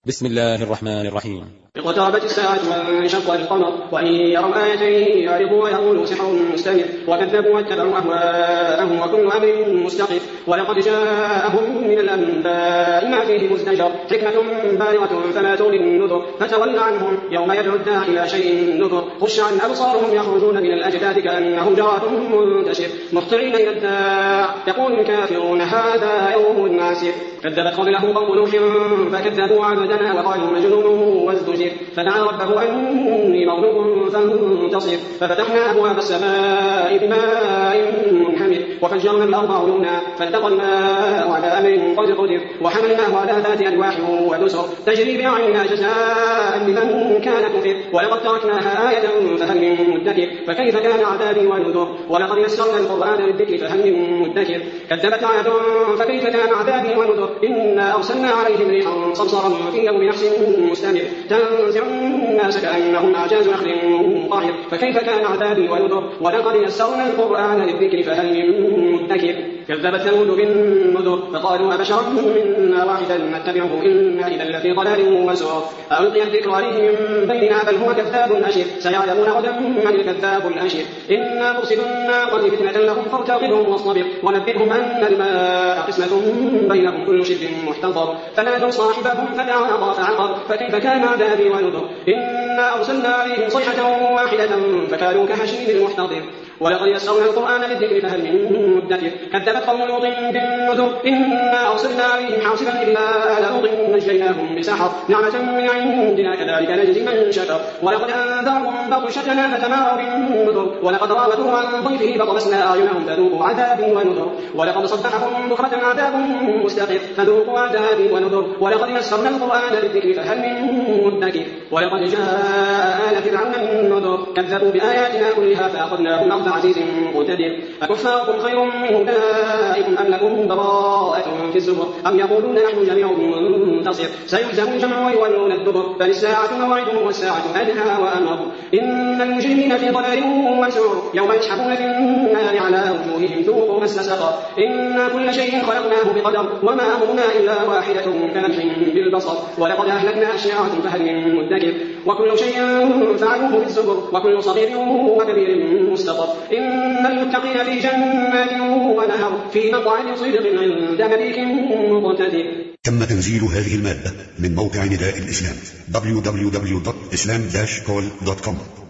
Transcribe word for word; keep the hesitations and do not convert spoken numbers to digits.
بسم الله الرحمن الرحيم. اقتربت الساعة وانشق القمر وإن يروا آية يعرضوا ويقولوا سحر مستمر وكذبوا واتبعوا أهواءهم وكل أمر مستقر ولقد جاءهم من الأنباء ما فيه مزدجر حكمة بالغة فما تغني النذر فتول عنهم يوم يدعو الداعي إلى شيء نذر خش عن أبصارهم يخرجون من الأجداث كأنهم جراد منتشر مهطعين إلى الداع يقول الكافرون هذا يوم عسير كذبت قبلهم قوم نوح فكذبوا عبدنا وقالوا مجنون وازدجر فدعا ربه أني مغلوب فانتصر ففتحنا أبواب السماء بماء منهمر وفجرنا الأرض عيونا فالتقى الماء على أمر قد قدر وحملناه على ذات ألواح ودسر تجري بأعيننا جزاء لمن كان كفر ولقد تركناها آية فهل من مدكر فكيف كان عذابي ونذر ولقد يسرنا القرآن للذكر فهل من مدكر كذبت عاد فكيف كان عذابي ونذر إنا أرسلنا عليهم ريحا صرصرا في يوم نحس مستمر تنزع الناس كأنهم أعجاز نخل منقعر فكيف كان عذابي ونذر ولقد يسرنا القرآن للذكر فهل من مدكر كذبت ثمود بالنذر فقالوا أبشرا منا واحدا نتبعه إنا إذا لفي ضلال وسعر ألقي الذكر عليه من بيننا بل هو كذاب أشر سيعلمون غدا من الكذاب الأشر إنا مرسل الناقة فتنة لهم فارتقبهم واصطبر ونبئهم أن الماء قسمة بينهم كل شرب محتضر فنادوا صاحبهم فدعا فعقر فكيف كان عذابي ونذر إنا أرسلنا عليهم صيحة واحدة فكانوا كهشيم المحتضر ولقد يسرنا القرآن للذكر فهل من مدكر كذبت قوم لوط بالنذر إنا أرسلنا عليهم حاصبا إلا آل لوط نجيناهم بسحر نعمة من عندنا كذلك نجزي من شكر ولقد أنذرهم بطشتنا فتماروا بالنذر ولقد راودوه عن ضيفه فطمسنا أعينهم فذوقوا عذابي ونذر ولقد صبحهم بكرة عذاب مستقر فذوقوا عذابي ونذر ولقد يسرنا القرآن للذكر فهل من مدكر ولقد جاء آل فرعون النذر كذبوا بآياتنا كلها فأخذناهم عزيز مقتدر أكفاركم خير من أولئكم أم لكم براءة في الزبر أم يقولون نحن جميع منتصر سيهزم الجمع ويولون الدبر بل الساعة موعدهم والساعة أدهى وأمر إن المجرمين في ضلال وسعر يوم يسحبون في النار على وجوههم ذوقوا مس سقر إنا كل شيء خلقناه بقدر وما أمرنا إلا واحدة كلمح بالبصر ولقد أهلكنا أشياعكم فهل من مدكر وكل شيء فعلوه بالزبر وكل صغير وكبير مستقر إن المتقين في جنات ونهر في مقعد صدق عند مليك مقتدر. تم تنزيل هذه المادة من موقع نداء الإسلام دبليو دبليو دبليو دوت إسلام داش كول دوت كوم.